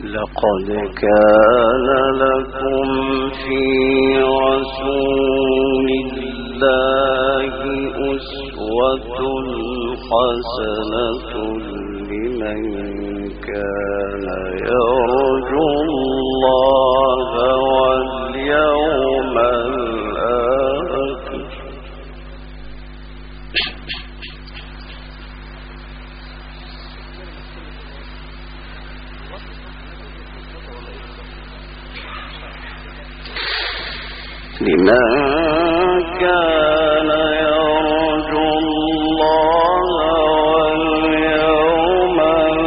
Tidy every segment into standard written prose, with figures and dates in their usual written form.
لقد كان لكم في رسول الله أسوة حسنة لمن كان يرجو الله واليوم الآخر لمن كان يرجو الله واليوم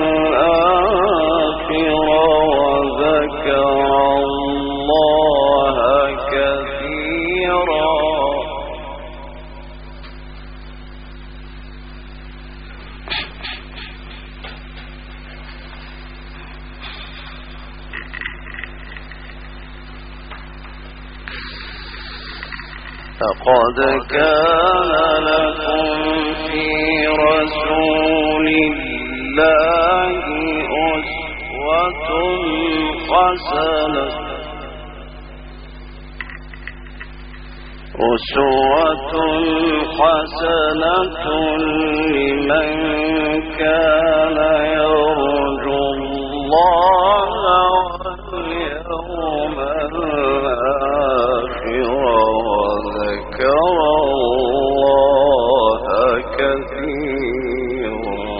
الآخر وذكر الله كثيرا لقد كان لكم في رسول الله أسوة حسنة لمن كان يرجو الله واليوم الآخر وذكر الله كثيرا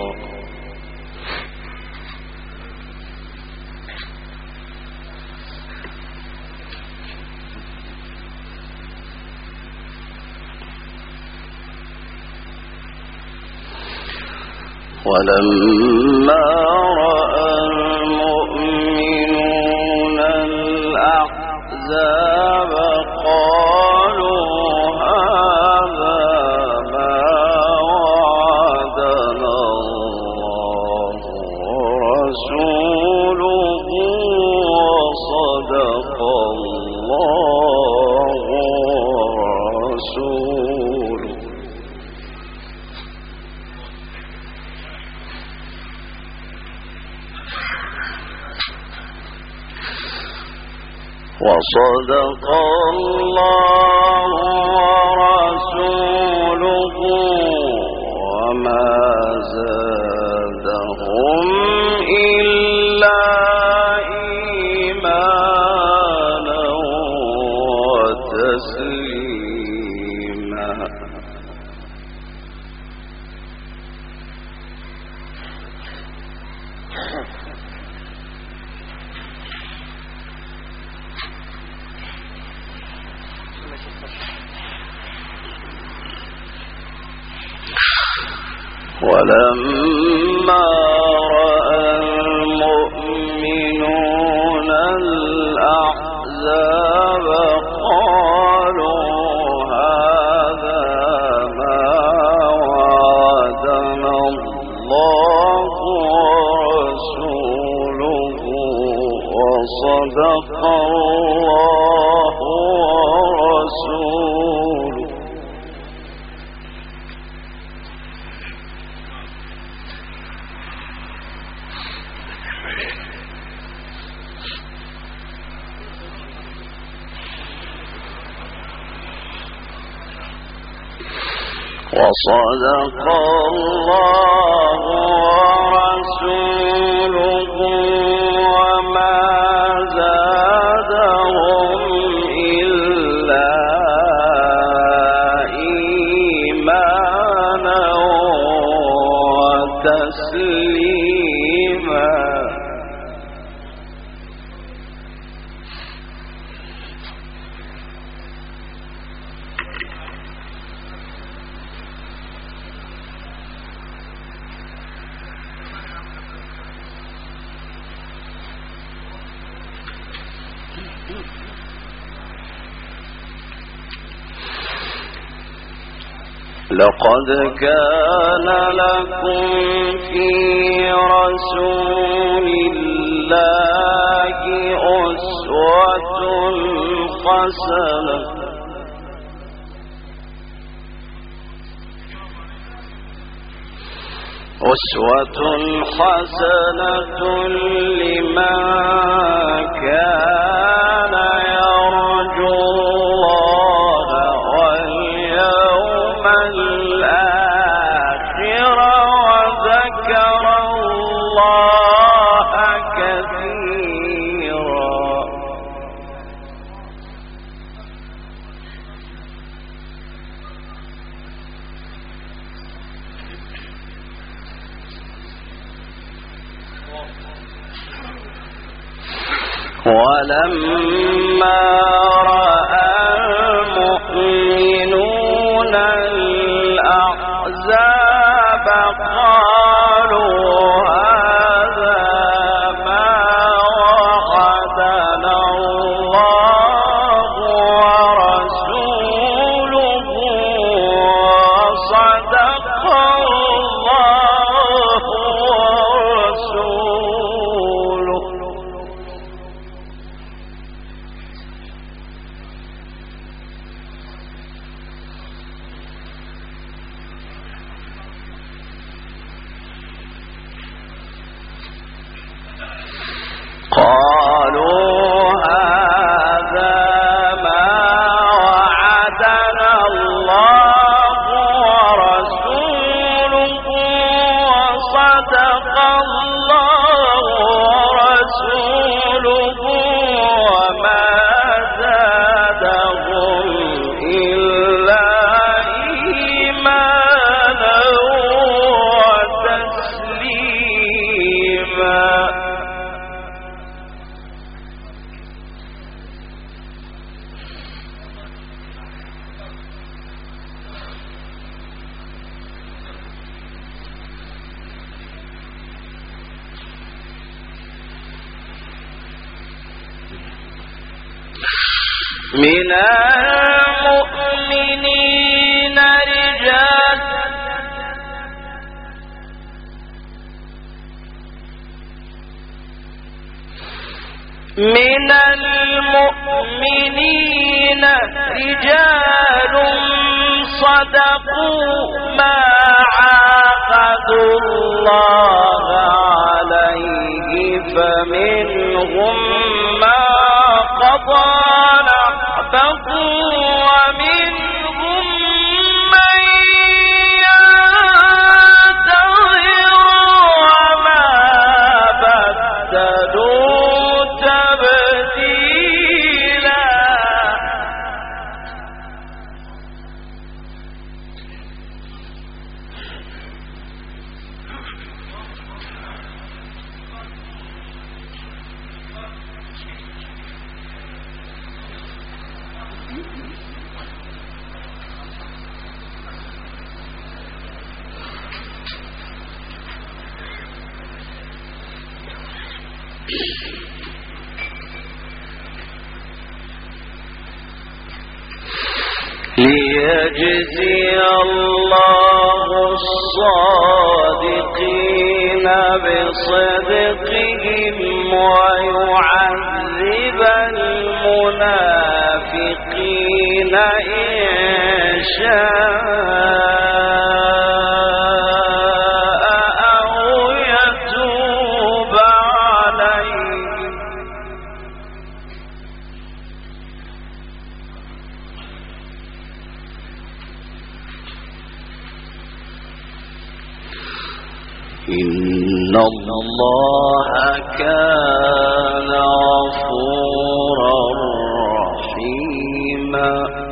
ولما رأى المؤمنون الأحزاب قالوا هذا ما وعدنا الله ورسوله وصدق الله ورسوله وصدق الله ورسوله وما زادهم إلا إيمانا وتسليما ولما رأى المؤمنون الأحزاب قالوا هذا ما وعدنا الله ورسوله وصدق الله ورسوله وصدق الله ورسوله وما زادهم إلا إيمانا وتسليما لقد كان لكم في رسول الله أسوة حسنة أسوة حسنة لمن كان يرجو الله واليوم الآخر وذكر الله كثيرا. ولما رأى المؤمنون الأحزاب قالوا هذا ما وعدنا الله ورسوله وصدق الله ورسوله. قالوا هذا ما وعدنا الله ورسوله وصدق الله ورسوله وما زادهم إلا إيمانا وتسليما. من المؤمنين رجال صدقوا ما عاهدوا الله عليه فمنهم ما قضى نحبه ومنهم من ينتظر وما بدلوا تبديلا. ليجزي الله الصادقين بصدقهم ويعذب المنافقين إن شاء أو يتوب عليهم. إن الله كان غفورا رحيما.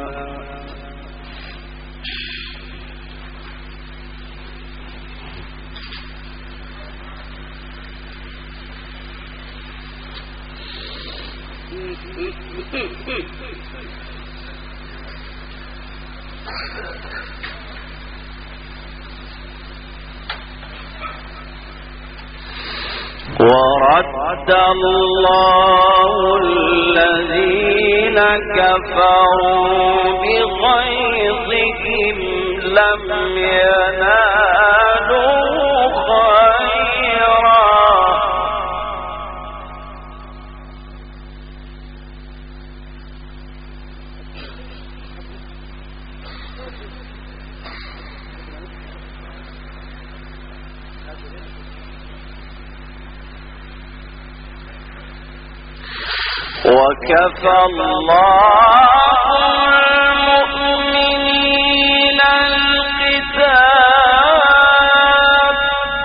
ورد الله الذين كفروا بغيظهم لم ينالوا خيرا وكفى الله المؤمنين القتال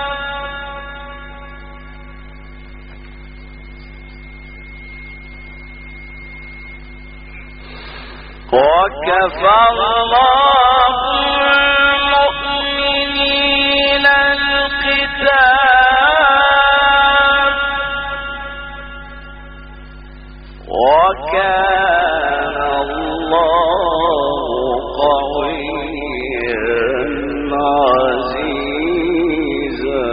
وكفى الله المؤمنين القتال وكان الله قويا عزيزا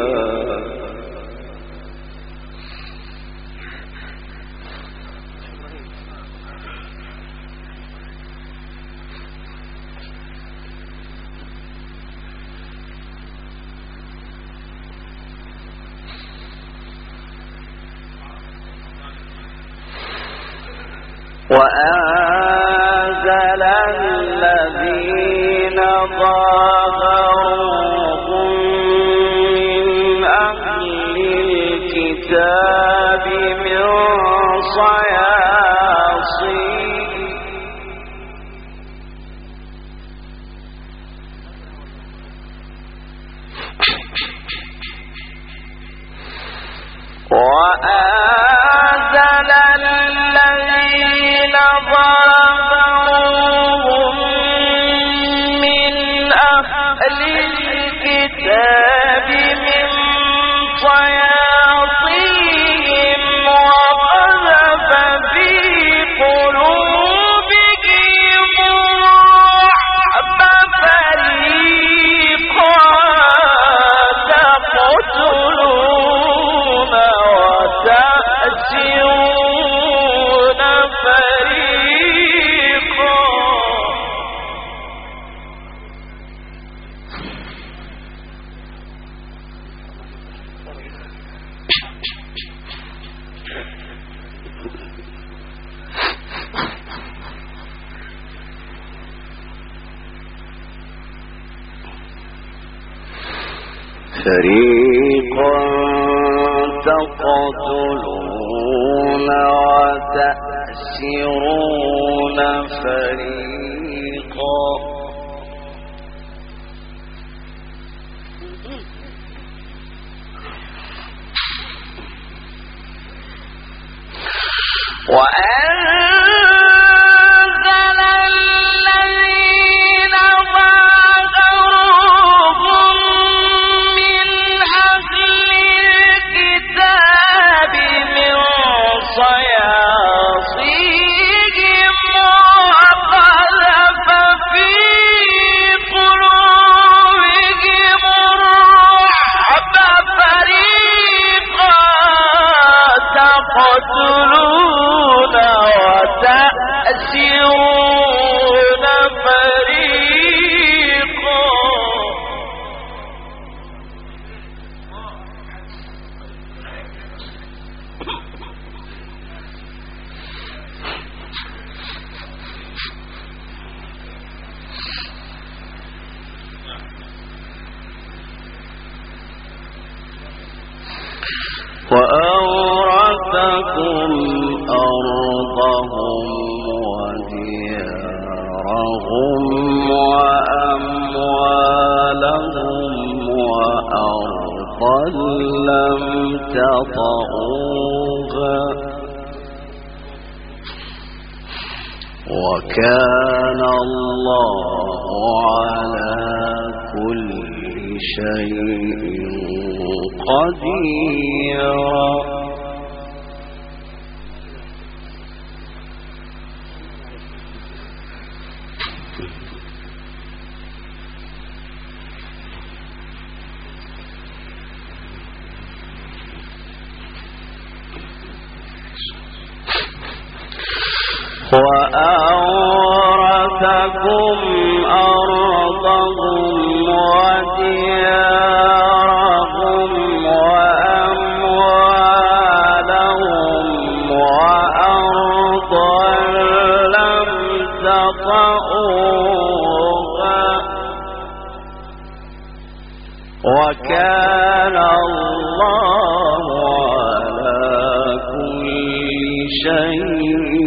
وأنزل الذين ظاهروهم من أهل الكتاب من صياصيهم وأنزل الذين ظاهروهم من أهل الكتاب من صياصيهم وقذف في قلوبهم الرعب فريقا تقتلون وتأسرون فريقا فريقا تقتلون وتأسرون فريقا وأنزل الذين ظاهروهم من أهل الكتاب من صياصيهم وقذف في قلوبهم الرعب فريقا تقتلون وتأسرون فريقا وأورثكم أرضهم وديارهم وأموالهم وأرضا لم تطئوها وكان الله على كل شيء قديرا وأورثكم أرضهم وديارهم وأموالهم وأرضا لم تطئوها وكان الله على كل شيء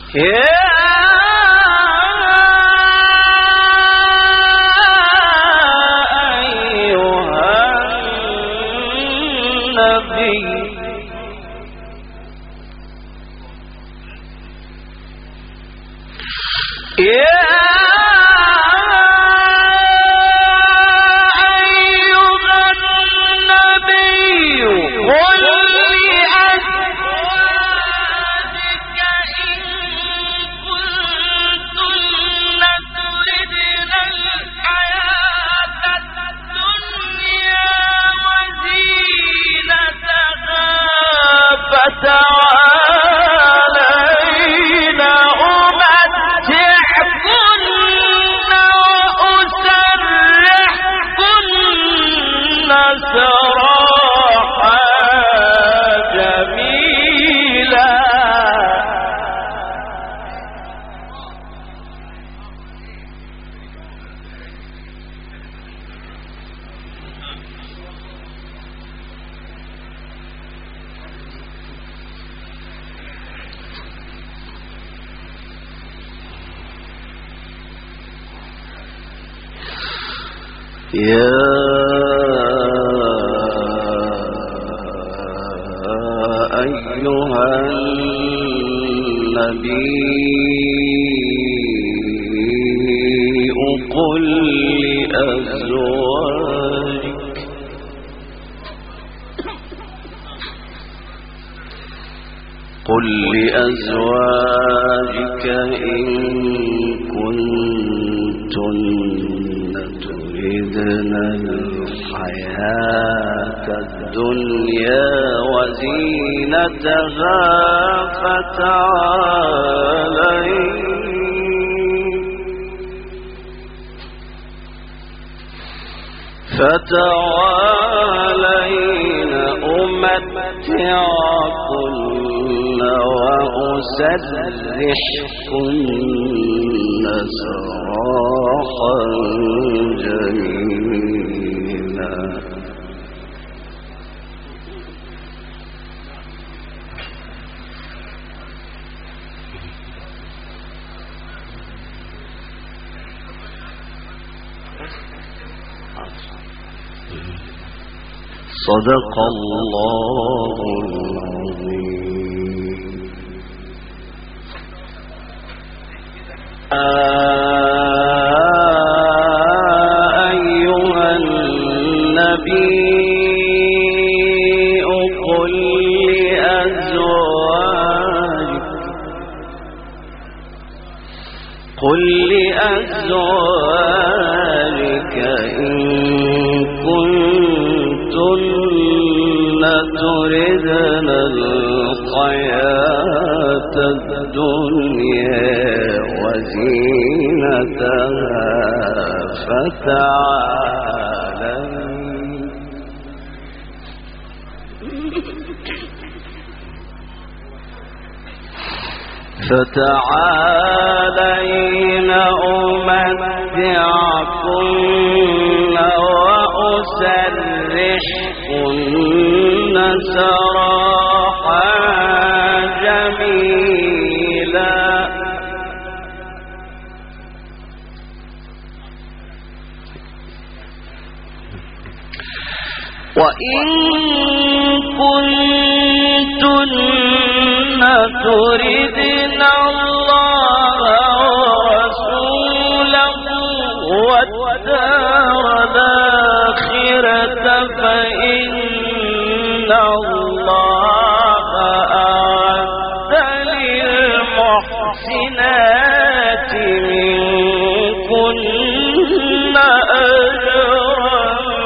يا أيها النبي قل لأزواجك إن كنتن تردن الحياة الدنيا وزينتها فتعالين أمتعكن وأسرحكن سراحا جميلا. صدق الله العظيم. أيها النبي قل لأزواجك إن كنتن تردن الحياة الدنيا وزينتها فتعالين أمتعكن وأسرحكن سراحا جميلا. وإن كنتن تردن الله ورسوله والدار الآخرة فإن الله أعد للمحسنات منكن أجرا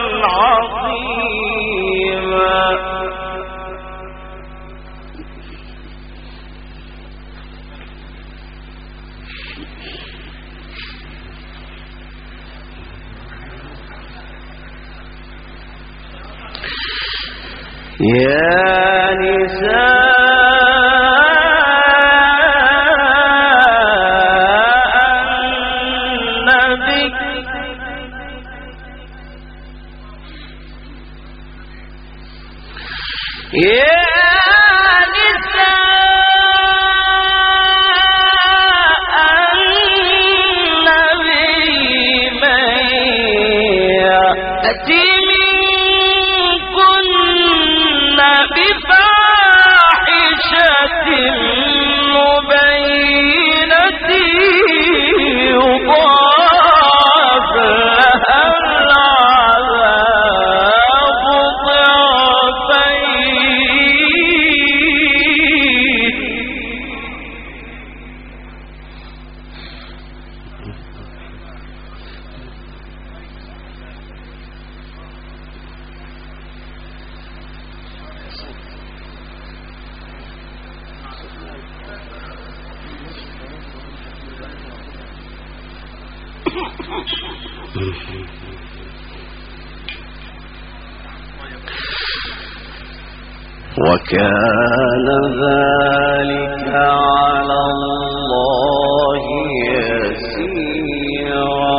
عظيما. يا نساء النبي يا نساء وكان ذلك على الله يسيرا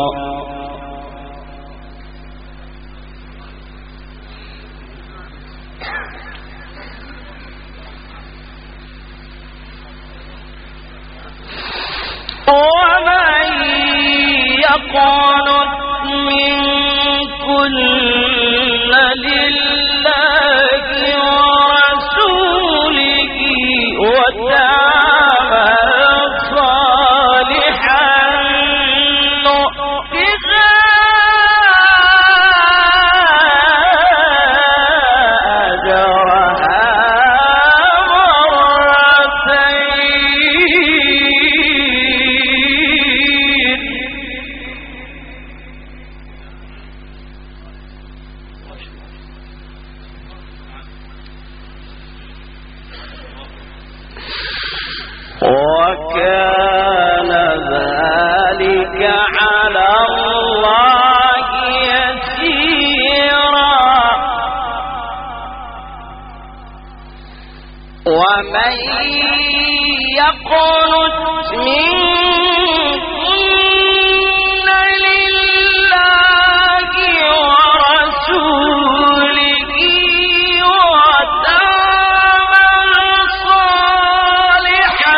ومن يقنت منكن لله ورسوله وتعمل صالحا نؤتها أجرها وكان ذلك على الله يسيرا ومن يقنت منكن لله ورسوله وتعمل صالحا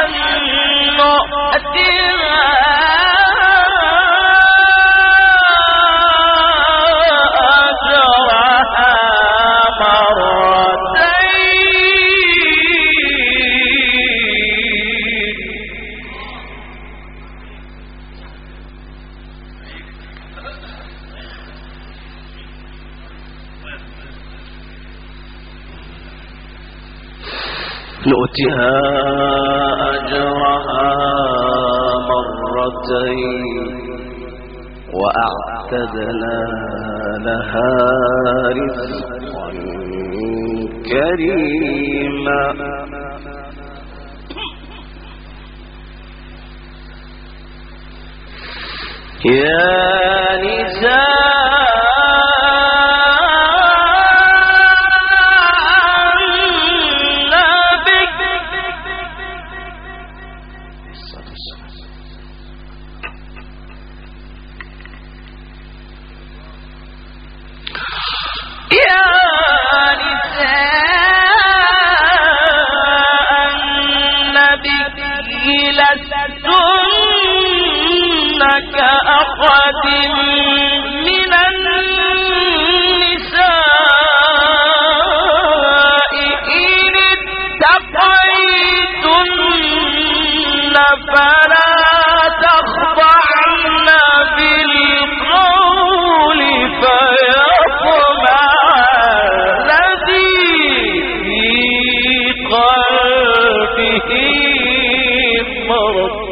نؤتها أجرها نؤتها أجرها مرتين وأعتدنا لها رزقا كريما يا نساء كأحد من النساء إن اتقيتن فلا تخضعن بالقول فيطمع الذي في قلبه مرض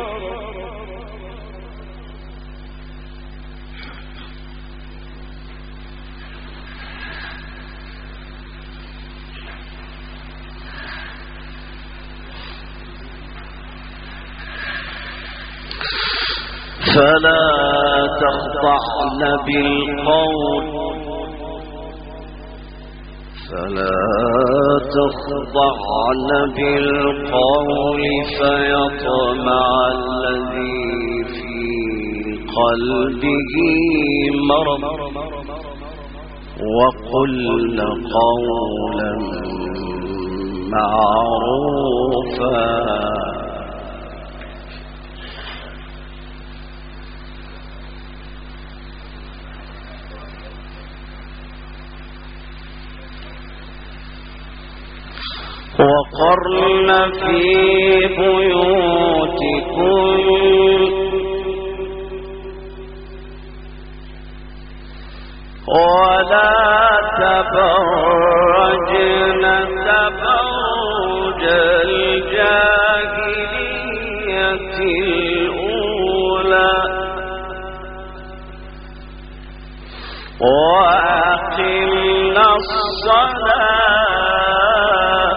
فلا تخضعن بالقول فيطمع الذي في قلبه مرض وقلن قولا معروفا وقرن في بيوتكن ولا تبرجن تبرج الجاهلية الأولى وأقمنا الصلاة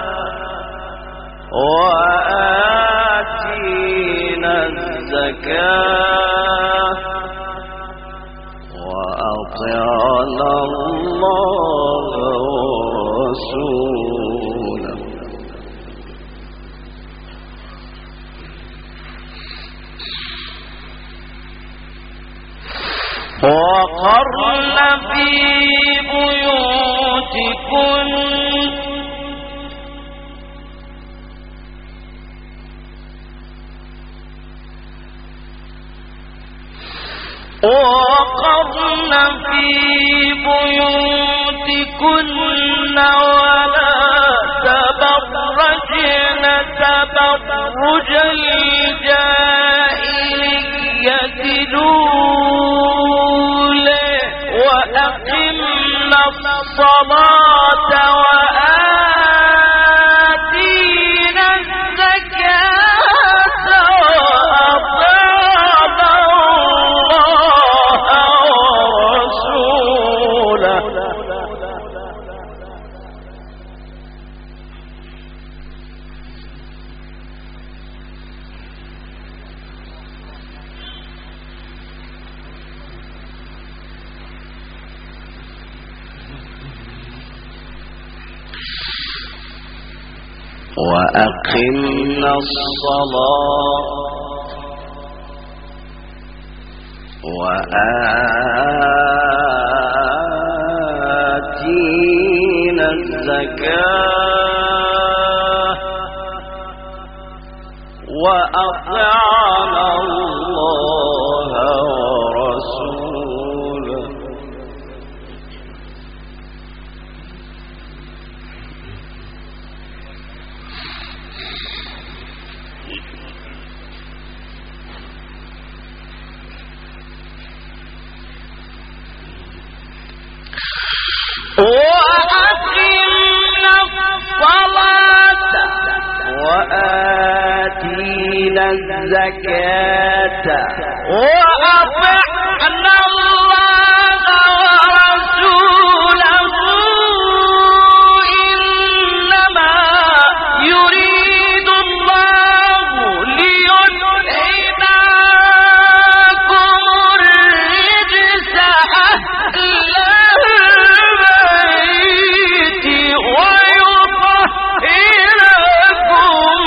وآتينا الزكاة وقرن في بيوتكن ولا تبرجن تبرج الجاهلية الأولى وأقمنا الصلاة وآتينا الزكاة وأطعنا الله ورسوله وأقمنا الصلاة وآتينا الزكاة وأطعنا الله ورسوله وأقمنا الصلاة وآتينا الزكاة وأطعنا الله ورسوله إنما يريد الله ليذهب عنكم الرجس أهل البيت ويطهركم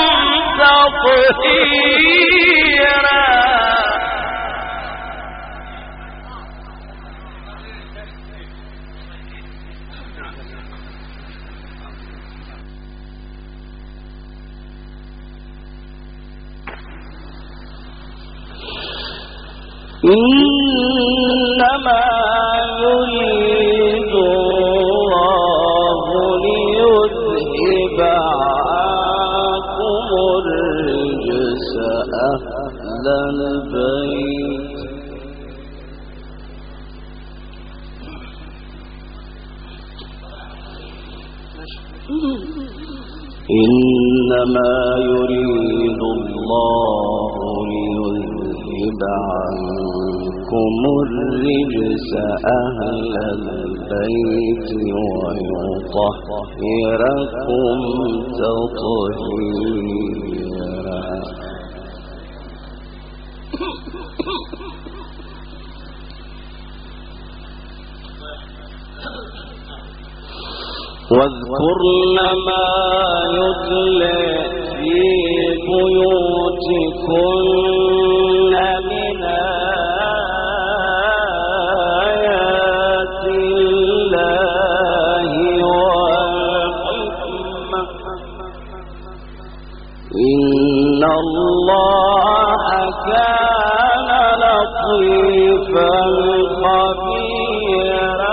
تطهيرا إنما يريد الله ليذهب عنكم الرجس أهل البيت إنما يريد الله ليذهب عنكم الرجس أهل البيت ويطهركم تطهيرا واذكرن ما يتلى في بيوتكن من آيات الله والحكمة إن الله كان لطيفا خبيرا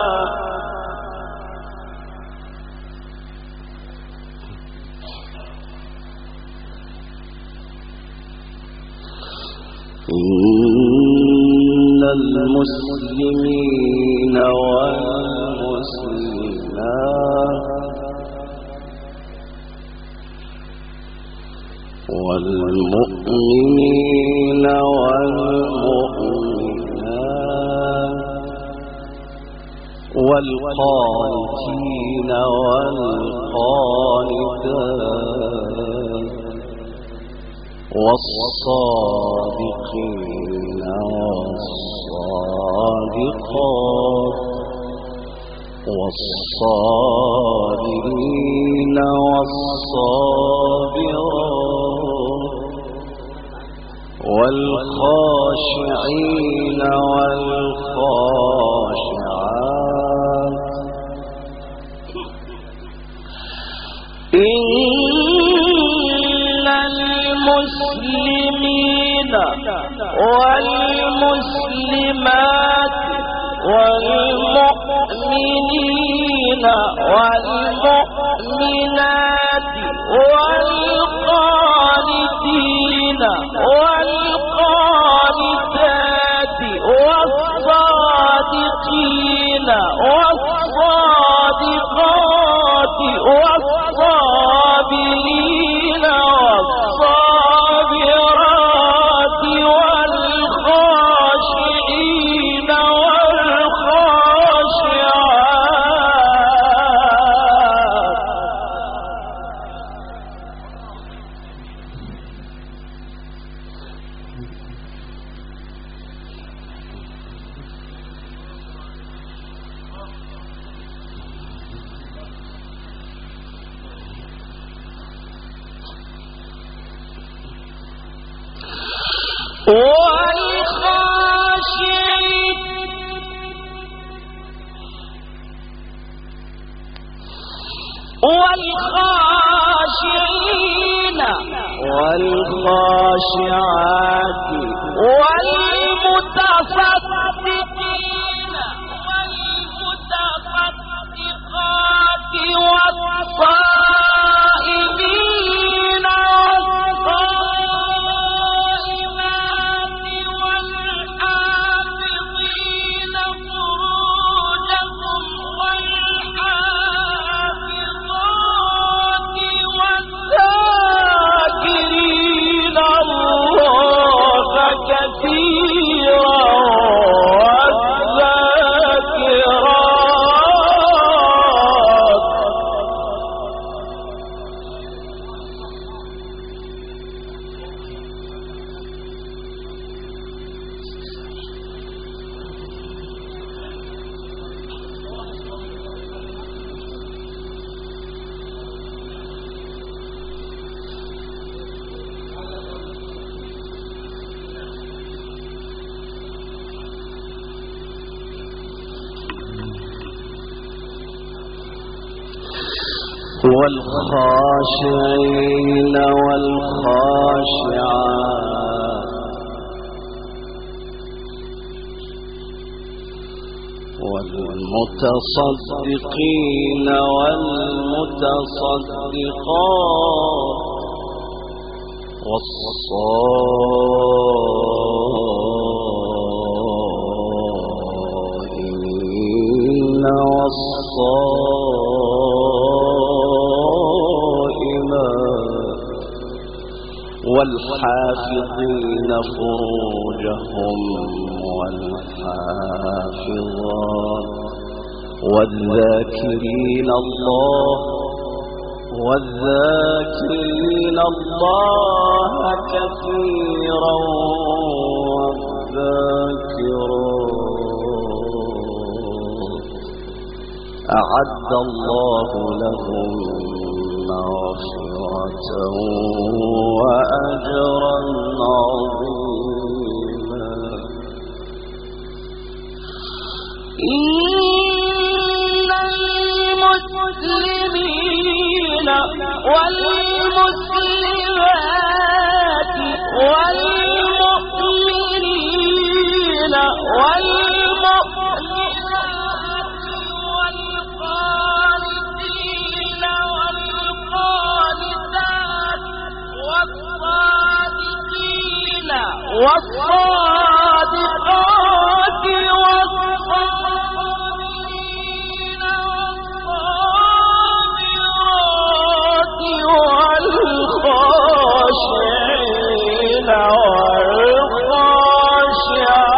إن المسلمين والمسلمات والمؤمنين والمؤمنات والقانتين والقانتات والصادقين والصادقات والصابرين والصابرات والخاشعين والخاشعات والمسلمين والمسلمات والمؤمنين والمؤمنات والقانتين والقانتات والصادقين والصادقات والصابرين والصابرات والخاشعين والخاشعين والخاشعات والمتصدقين والمتصدقات والصائمين والصائمات والحافظين فروجهم والذاكرين الله كثيرا والذاكرات والخاشعين والخاشعات والمتصدقين والمتصدقات والصائمين والحافظين فروجهم والحافظات والذاكرين الله كثيرا والذاكرات أعد الله لهم مغفرة وأجرا عظيما. إن المسلمين والمسلمات والمؤمنين والمؤمنات والقانتين والقانتات والصادقين والصادقات والصابرين والصابرات والخاشعين والخاشعات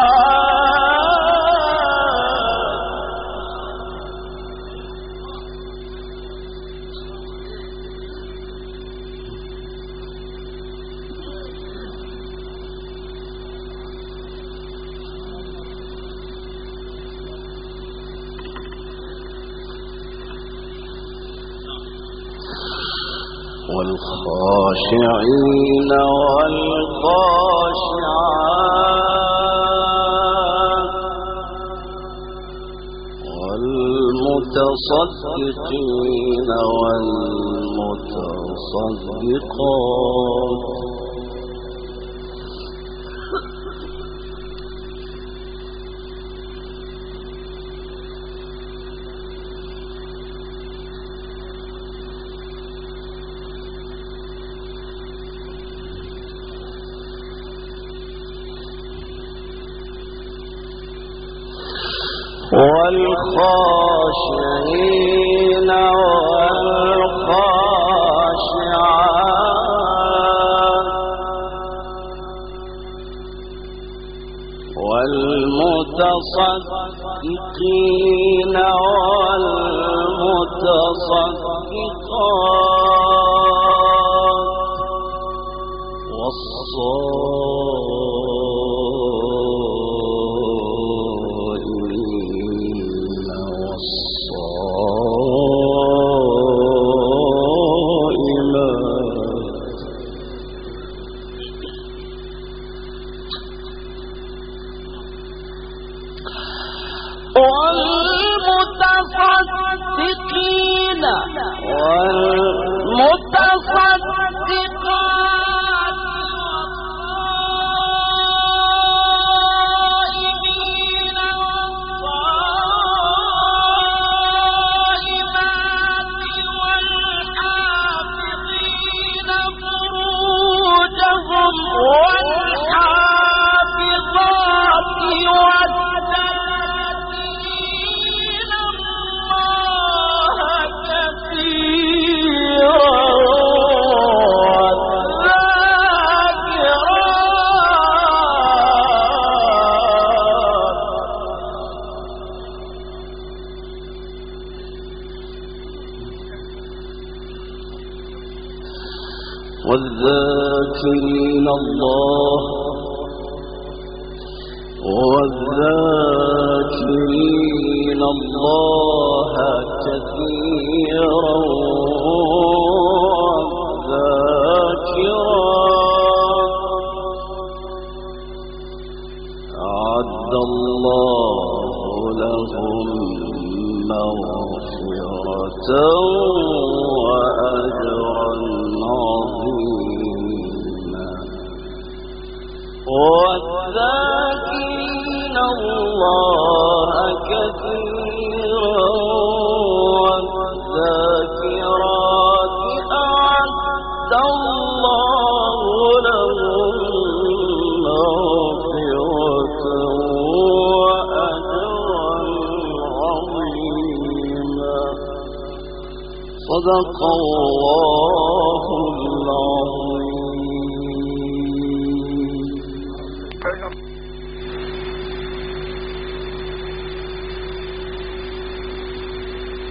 والخاشعين والخاشعات والمتصدقين والمتصدقات والخاشعين والخاشعات والمتصدقين والمتصدقات والصائمين والمتصدقين والمتصدقات والصائمين والصائمات والحافظين فروجهم والحافظات والذاكرين الله كثيرا والذاكرين الله والذاكرين الله كثيرا والذاكرات أعد الله لهم مغفرة وأجرا عظيما والذاكرين الله كثيرا والذاكرات أعد الله لهم مغفرة وأجرا عظيما صدق الله العظيم.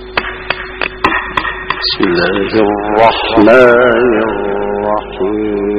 بسم الله الرحمن الرحيم.